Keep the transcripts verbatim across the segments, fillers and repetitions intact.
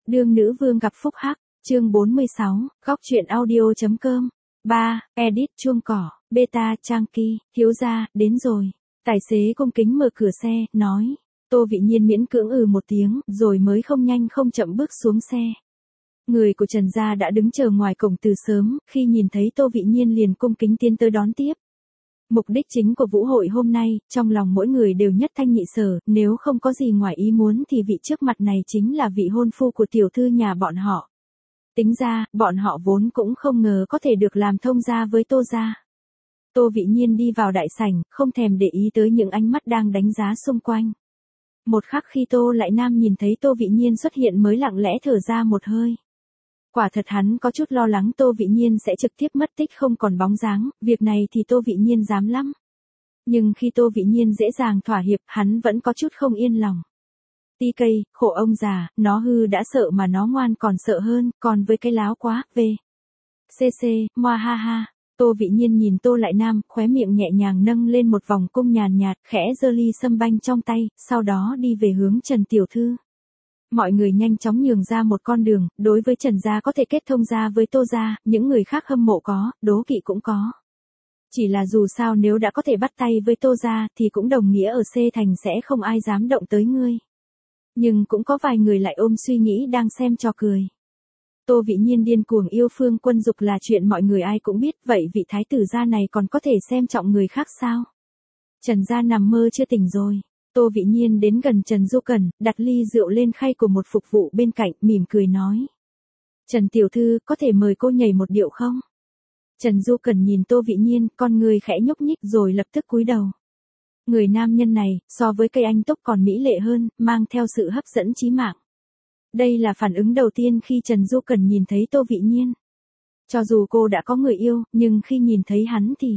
Đương nữ vương gặp phúc hắc, chương bốn mươi sáu, góc truyện audio.com. ba. Edit chuông cỏ, beta trang kỳ, thiếu gia, đến rồi. Tài xế cung kính mở cửa xe, nói. Tô Vị Nhiên miễn cưỡng ừ một tiếng, rồi mới không nhanh không chậm bước xuống xe. Người của Trần gia đã đứng chờ ngoài cổng từ sớm, khi nhìn thấy Tô Vị Nhiên liền cung kính tiến tới đón tiếp. Mục đích chính của vũ hội hôm nay, trong lòng mỗi người đều nhất thanh nhị sở, nếu không có gì ngoài ý muốn thì vị trước mặt này chính là vị hôn phu của tiểu thư nhà bọn họ. Tính ra, bọn họ vốn cũng không ngờ có thể được làm thông gia với Tô gia. Tô Vị Nhiên đi vào đại sảnh, không thèm để ý tới những ánh mắt đang đánh giá xung quanh. Một khắc khi Tô Lại Nam nhìn thấy Tô Vị Nhiên xuất hiện mới lặng lẽ thở ra một hơi. Quả thật hắn có chút lo lắng Tô Vị Nhiên sẽ trực tiếp mất tích không còn bóng dáng, việc này thì Tô Vị Nhiên dám lắm. Nhưng khi Tô Vị Nhiên dễ dàng thỏa hiệp, hắn vẫn có chút không yên lòng. Ti cây, khổ ông già, nó hư đã sợ mà nó ngoan còn sợ hơn, còn với cái láo quá, về. Cc, moa ha ha. Tô Vị Nhiên nhìn Tô Lại Nam, khóe miệng nhẹ nhàng nâng lên một vòng cung nhàn nhạt, khẽ giơ ly sâm banh trong tay, sau đó đi về hướng Trần tiểu thư. Mọi người nhanh chóng nhường ra một con đường, đối với Trần gia có thể kết thông gia với Tô gia, những người khác hâm mộ có, đố kỵ cũng có. Chỉ là dù sao nếu đã có thể bắt tay với Tô gia thì cũng đồng nghĩa ở C thành sẽ không ai dám động tới ngươi. Nhưng cũng có vài người lại ôm suy nghĩ đang xem trò cười. Tô Vị Nhiên điên cuồng yêu Phương Quân Dục là chuyện mọi người ai cũng biết, vậy vị thái tử gia này còn có thể xem trọng người khác sao? Trần gia nằm mơ chưa tỉnh rồi. Tô Vị Nhiên đến gần Trần Du Cẩn, đặt ly rượu lên khay của một phục vụ bên cạnh, mỉm cười nói. Trần tiểu thư, có thể mời cô nhảy một điệu không? Trần Du Cẩn nhìn Tô Vị Nhiên, con người khẽ nhúc nhích rồi lập tức cúi đầu. Người nam nhân này, so với cây anh túc còn mỹ lệ hơn, mang theo sự hấp dẫn chí mạng. Đây là phản ứng đầu tiên khi Trần Du Cẩn nhìn thấy Tô Vị Nhiên. Cho dù cô đã có người yêu, nhưng khi nhìn thấy hắn thì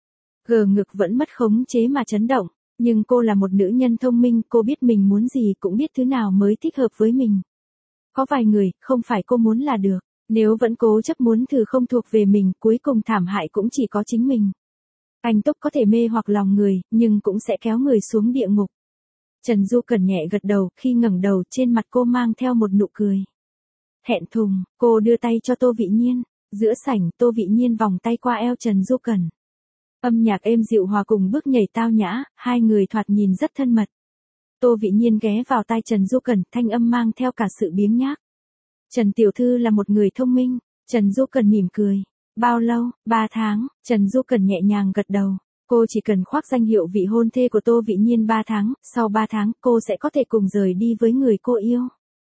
gờ ngực vẫn mất khống chế mà chấn động. Nhưng cô là một nữ nhân thông minh, cô biết mình muốn gì, cũng biết thứ nào mới thích hợp với mình. Có vài người, không phải cô muốn là được. Nếu vẫn cố chấp muốn thử không thuộc về mình, cuối cùng thảm hại cũng chỉ có chính mình. Anh túc có thể mê hoặc lòng người, nhưng cũng sẽ kéo người xuống địa ngục. Trần Du Cẩn nhẹ gật đầu, khi ngẩng đầu trên mặt cô mang theo một nụ cười. Thẹn thùng, cô đưa tay cho Tô Vị Nhiên. Giữa sảnh, Tô Vị Nhiên vòng tay qua eo Trần Du Cẩn. Âm nhạc êm dịu hòa cùng bước nhảy tao nhã, hai người thoạt nhìn rất thân mật. Tô Vị Nhiên ghé vào tai Trần Du Cẩn, thanh âm mang theo cả sự biếng nhác. Trần tiểu thư là một người thông minh. Trần Du Cẩn mỉm cười. Bao lâu? Ba tháng. Trần Du Cẩn nhẹ nhàng gật đầu. Cô chỉ cần khoác danh hiệu vị hôn thê của Tô Vị Nhiên ba tháng, sau ba tháng cô sẽ có thể cùng rời đi với người cô yêu.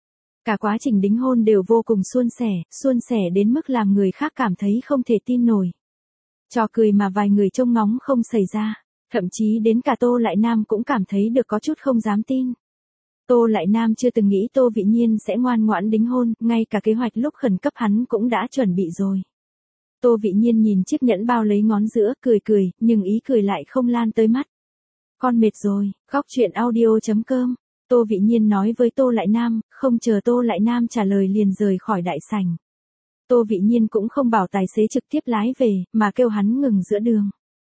Cả quá trình đính hôn đều vô cùng suôn sẻ, suôn sẻ đến mức làm người khác cảm thấy không thể tin nổi. Trò cười mà vài người trông ngóng không xảy ra, thậm chí đến cả Tô Lại Nam cũng cảm thấy được có chút không dám tin. Tô Lại Nam chưa từng nghĩ Tô Vị Nhiên sẽ ngoan ngoãn đính hôn, ngay cả kế hoạch lúc khẩn cấp hắn cũng đã chuẩn bị rồi. Tô Vị Nhiên nhìn chiếc nhẫn bao lấy ngón giữa, cười cười, nhưng ý cười lại không lan tới mắt. Con mệt rồi, góc truyện audio.com. Tô Vị Nhiên nói với Tô Lại Nam, không chờ Tô Lại Nam trả lời liền rời khỏi đại sảnh. Tô Vị Nhiên cũng không bảo tài xế trực tiếp lái về, mà kêu hắn ngừng giữa đường.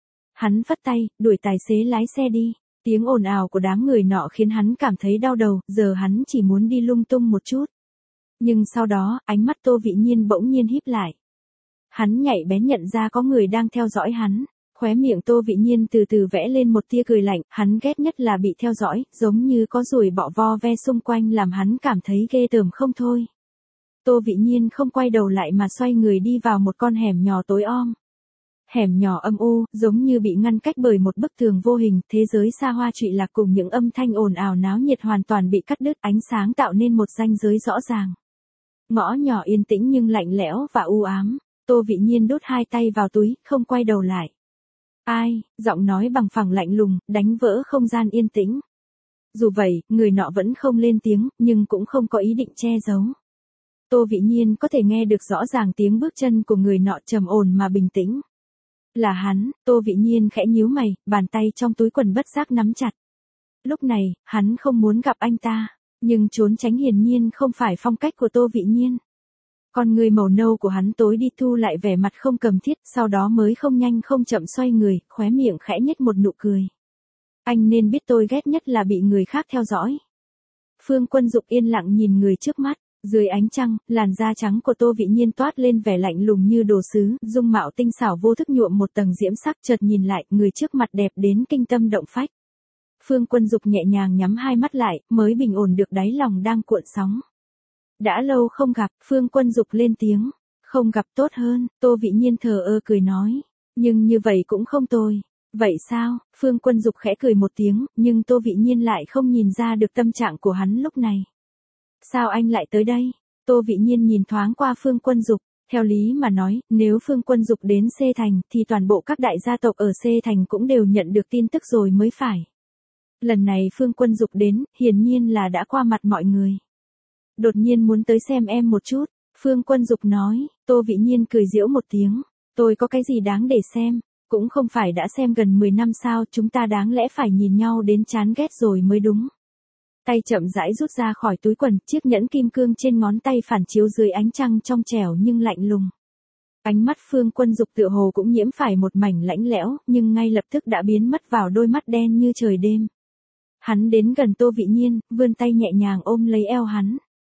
Hắn phất tay, đuổi tài xế lái xe đi. Tiếng ồn ào của đám người nọ khiến hắn cảm thấy đau đầu, giờ hắn chỉ muốn đi lung tung một chút. Nhưng sau đó, ánh mắt Tô Vị Nhiên bỗng nhiên híp lại. Hắn nhạy bén nhận ra có người đang theo dõi hắn. Khóe miệng Tô Vị Nhiên từ từ vẽ lên một tia cười lạnh, hắn ghét nhất là bị theo dõi, giống như có ruồi bọ vo ve xung quanh làm hắn cảm thấy ghê tởm không thôi. Tô Vị Nhiên không quay đầu lại mà xoay người đi vào một con hẻm nhỏ tối om. Hẻm nhỏ âm u, giống như bị ngăn cách bởi một bức tường vô hình, thế giới xa hoa trụy lạc cùng những âm thanh ồn ào náo nhiệt hoàn toàn bị cắt đứt, ánh sáng tạo nên một ranh giới rõ ràng. Ngõ nhỏ yên tĩnh nhưng lạnh lẽo và u ám. Tô Vị Nhiên đút hai tay vào túi, không quay đầu lại. Ai? Giọng nói bằng phẳng lạnh lùng, đánh vỡ không gian yên tĩnh. Dù vậy, người nọ vẫn không lên tiếng, nhưng cũng không có ý định che giấu. Tô Vị Nhiên có thể nghe được rõ ràng tiếng bước chân của người nọ trầm ổn mà bình tĩnh. Là hắn. Tô Vị Nhiên khẽ nhíu mày, bàn tay trong túi quần bất giác nắm chặt. Lúc này, hắn không muốn gặp anh ta, nhưng trốn tránh hiển nhiên không phải phong cách của Tô Vị Nhiên. Con người màu nâu của hắn tối đi thu lại vẻ mặt không cầm thiết, sau đó mới không nhanh không chậm xoay người, khóe miệng khẽ nhếch một nụ cười. Anh nên biết tôi ghét nhất là bị người khác theo dõi. Phương Quân Dục yên lặng nhìn người trước mắt. Dưới ánh trăng, làn da trắng của Tô Vị Nhiên toát lên vẻ lạnh lùng như đồ sứ, dung mạo tinh xảo vô thức nhuộm một tầng diễm sắc, chợt nhìn lại, người trước mặt đẹp đến kinh tâm động phách. Phương Quân Dục nhẹ nhàng nhắm hai mắt lại, mới bình ổn được đáy lòng đang cuộn sóng. Đã lâu không gặp, Phương Quân Dục lên tiếng. Không gặp tốt hơn, Tô Vị Nhiên thờ ơ cười nói. Nhưng như vậy cũng không tồi. Vậy sao? Phương Quân Dục khẽ cười một tiếng, nhưng Tô Vị Nhiên lại không nhìn ra được tâm trạng của hắn lúc này. Sao anh lại tới đây? Tô Vị Nhiên nhìn thoáng qua Phương Quân Dục, theo lý mà nói, nếu Phương Quân Dục đến C Thành, thì toàn bộ các đại gia tộc ở C Thành cũng đều nhận được tin tức rồi mới phải. Lần này Phương Quân Dục đến, hiển nhiên là đã qua mặt mọi người. Đột nhiên muốn tới xem em một chút, Phương Quân Dục nói. Tô Vị Nhiên cười giễu một tiếng. Tôi có cái gì đáng để xem, cũng không phải đã xem gần mười năm sao, chúng ta đáng lẽ phải nhìn nhau đến chán ghét rồi mới đúng. Tay chậm rãi rút ra khỏi túi quần, chiếc nhẫn kim cương trên ngón tay phản chiếu dưới ánh trăng trong trẻo nhưng lạnh lùng. Ánh mắt Phương Quân Dục tựa hồ cũng nhiễm phải một mảnh lạnh lẽo, nhưng ngay lập tức đã biến mất vào đôi mắt đen như trời đêm. Hắn đến gần Tô Vị Nhiên, vươn tay nhẹ nhàng ôm lấy eo hắn.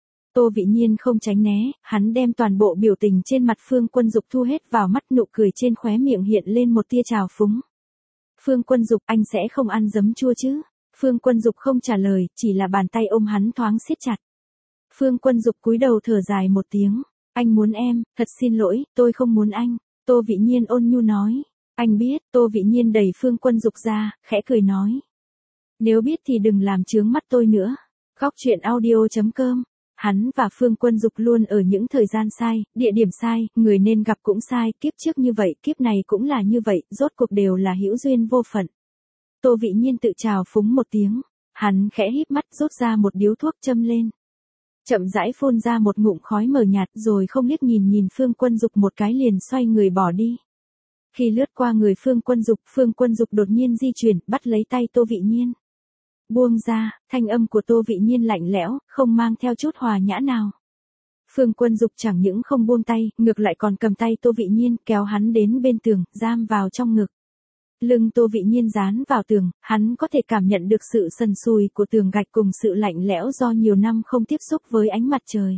Tô Vị Nhiên không tránh né, hắn đem toàn bộ biểu tình trên mặt Phương Quân Dục thu hết vào mắt, nụ cười trên khóe miệng hiện lên một tia trào phúng. Phương Quân Dục, anh sẽ không ăn giấm chua chứ? Phương Quân Dục không trả lời, chỉ là bàn tay ôm hắn thoáng siết chặt. Phương Quân Dục cúi đầu thở dài một tiếng. Anh muốn em, thật xin lỗi, tôi không muốn anh. Tô Vị Nhiên ôn nhu nói. Anh biết. Tô Vị Nhiên đẩy Phương Quân Dục ra, khẽ cười nói. Nếu biết thì đừng làm chướng mắt tôi nữa. Góc truyện audio chấm com. Hắn và Phương Quân Dục luôn ở những thời gian sai, địa điểm sai, người nên gặp cũng sai, kiếp trước như vậy, kiếp này cũng là như vậy, rốt cuộc đều là hữu duyên vô phận. Tô Vị Nhiên tự trào phúng một tiếng, hắn khẽ híp mắt rút ra một điếu thuốc châm lên. Chậm rãi phun ra một ngụm khói mờ nhạt rồi không liếc nhìn nhìn Phương Quân Dục một cái liền xoay người bỏ đi. Khi lướt qua người Phương Quân Dục, Phương Quân Dục đột nhiên di chuyển, bắt lấy tay Tô Vị Nhiên. Buông ra, thanh âm của Tô Vị Nhiên lạnh lẽo, không mang theo chút hòa nhã nào. Phương Quân Dục chẳng những không buông tay, ngược lại còn cầm tay Tô Vị Nhiên, kéo hắn đến bên tường, giam vào trong ngực. Lưng Tô Vị Nhiên dán vào tường, hắn có thể cảm nhận được sự sần sùi của tường gạch cùng sự lạnh lẽo do nhiều năm không tiếp xúc với ánh mặt trời.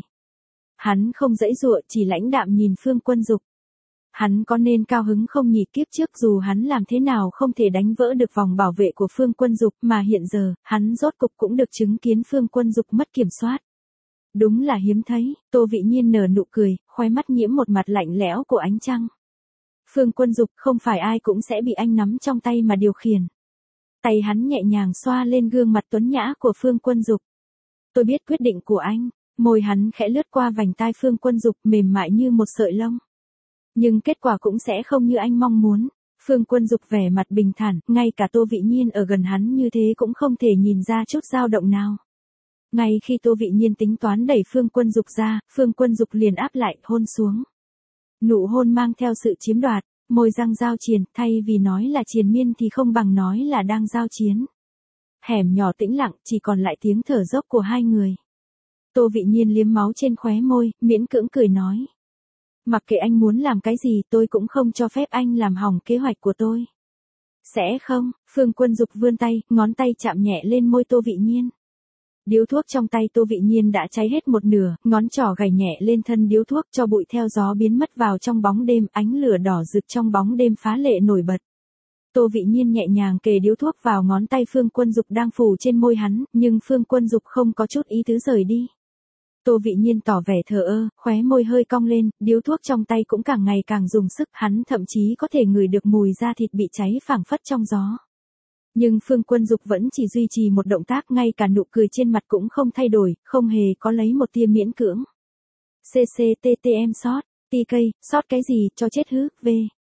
Hắn không giãy giụa, chỉ lãnh đạm nhìn Phương Quân Dục. Hắn có nên cao hứng không nhỉ, kiếp trước dù hắn làm thế nào không thể đánh vỡ được vòng bảo vệ của Phương Quân Dục, mà hiện giờ, hắn rốt cục cũng được chứng kiến Phương Quân Dục mất kiểm soát. Đúng là hiếm thấy. Tô Vị Nhiên nở nụ cười, khóe mắt nhiễm một mặt lạnh lẽo của ánh trăng. Phương Quân Dục, không phải ai cũng sẽ bị anh nắm trong tay mà điều khiển. Tay hắn nhẹ nhàng xoa lên gương mặt tuấn nhã của Phương Quân Dục. Tôi biết quyết định của anh. Môi hắn khẽ lướt qua vành tai Phương Quân Dục, mềm mại như một sợi lông. Nhưng kết quả cũng sẽ không như anh mong muốn. Phương Quân Dục vẻ mặt bình thản, ngay cả Tô Vị Nhiên ở gần hắn như thế cũng không thể nhìn ra chút dao động nào. Ngay khi Tô Vị Nhiên tính toán đẩy Phương Quân Dục ra, Phương Quân Dục liền áp lại, hôn xuống. Nụ hôn mang theo sự chiếm đoạt, môi răng giao triền, thay vì nói là triền miên thì không bằng nói là đang giao chiến. Hẻm nhỏ tĩnh lặng, chỉ còn lại tiếng thở dốc của hai người. Tô Vị Nhiên liếm máu trên khóe môi, miễn cưỡng cười nói. Mặc kệ anh muốn làm cái gì, tôi cũng không cho phép anh làm hỏng kế hoạch của tôi. Sẽ không? Phương Quân Dục vươn tay, ngón tay chạm nhẹ lên môi Tô Vị Nhiên. Điếu thuốc trong tay Tô Vị Nhiên đã cháy hết một nửa, ngón trỏ gảy nhẹ lên thân điếu thuốc, cho bụi theo gió biến mất vào trong bóng đêm, ánh lửa đỏ rực trong bóng đêm phá lệ nổi bật. Tô Vị Nhiên nhẹ nhàng kề điếu thuốc vào ngón tay Phương Quân Dục đang phủ trên môi hắn, nhưng Phương Quân Dục không có chút ý tứ rời đi. Tô Vị Nhiên tỏ vẻ thờ ơ, khóe môi hơi cong lên, điếu thuốc trong tay cũng càng ngày càng dùng sức, hắn thậm chí có thể ngửi được mùi da thịt bị cháy phảng phất trong gió. Nhưng Phương Quân Dục vẫn chỉ duy trì một động tác, ngay cả nụ cười trên mặt cũng không thay đổi, không hề có lấy một tia miễn cưỡng. xê xê tê tê em sót, tê ca, sót cái gì, cho chết hứ, v.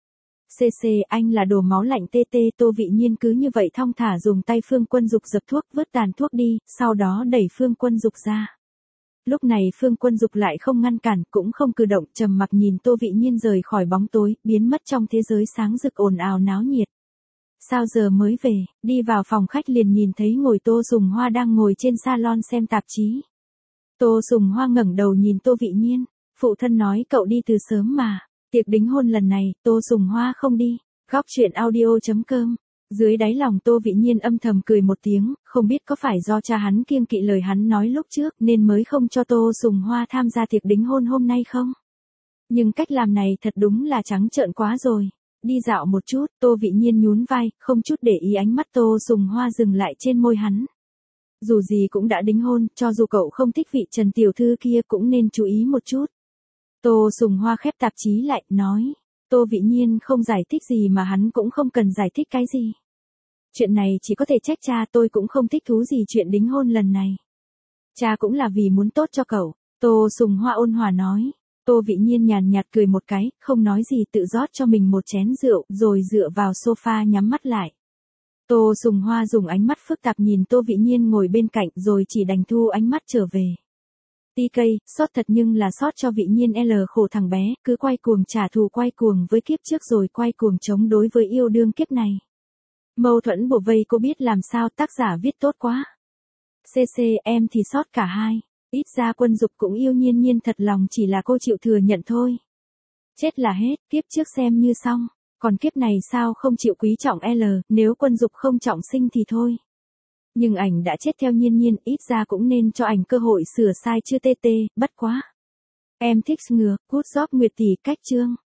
xê xê, anh là đồ máu lạnh tê tê. Tô Vị Nhiên cứ như vậy thong thả dùng tay Phương Quân Dục dập thuốc, vứt tàn thuốc đi, sau đó đẩy Phương Quân Dục ra. Lúc này Phương Quân Dục lại không ngăn cản, cũng không cử động, trầm mặc nhìn Tô Vị Nhiên rời khỏi bóng tối, biến mất trong thế giới sáng rực ồn ào náo nhiệt. Sao giờ mới về? Đi vào phòng khách liền nhìn thấy ngồi Tô Sùng Hoa đang ngồi trên salon xem tạp chí. Tô Sùng Hoa ngẩng đầu nhìn Tô Vị Nhiên. Phụ thân nói cậu đi từ sớm mà. Tiệc đính hôn lần này, Tô Sùng Hoa không đi. Góc truyện audio chấm com Dưới đáy lòng Tô Vị Nhiên âm thầm cười một tiếng, không biết có phải do cha hắn kiêng kỵ lời hắn nói lúc trước nên mới không cho Tô Sùng Hoa tham gia tiệc đính hôn hôm nay không? Nhưng cách làm này thật đúng là trắng trợn quá rồi. Đi dạo một chút, Tô Vị Nhiên nhún vai, không chút để ý ánh mắt Tô Sùng Hoa dừng lại trên môi hắn. Dù gì cũng đã đính hôn, cho dù cậu không thích vị Trần tiểu thư kia cũng nên chú ý một chút. Tô Sùng Hoa khép tạp chí lại, nói. Tô Vị Nhiên không giải thích gì mà hắn cũng không cần giải thích cái gì. Chuyện này chỉ có thể trách cha, tôi cũng không thích thú gì chuyện đính hôn lần này. Cha cũng là vì muốn tốt cho cậu. Tô Sùng Hoa ôn hòa nói. Tô Vị Nhiên nhàn nhạt cười một cái, không nói gì, tự rót cho mình một chén rượu, rồi dựa vào sofa nhắm mắt lại. Tô Sùng Hoa dùng ánh mắt phức tạp nhìn Tô Vị Nhiên ngồi bên cạnh rồi chỉ đành thu ánh mắt trở về. tê ca, sót thật nhưng là sót cho Vị Nhiên L khổ thằng bé, cứ quay cuồng trả thù quay cuồng với kiếp trước rồi quay cuồng chống đối với yêu đương kiếp này. Mâu thuẫn bủa vây cô biết làm sao, tác giả viết tốt quá. xê xê, em thì sót cả hai. Ít ra Quân Dục cũng yêu Nhiên Nhiên thật lòng, chỉ là cô chịu thừa nhận thôi. Chết là hết, kiếp trước xem như xong. Còn kiếp này sao không chịu quý trọng L, nếu Quân Dục không trọng sinh thì thôi. Nhưng ảnh đã chết theo Nhiên Nhiên, ít ra cũng nên cho ảnh cơ hội sửa sai chưa tê tê, bất quá. Em thích ngừa, good job Nguyệt tỷ, cách chương.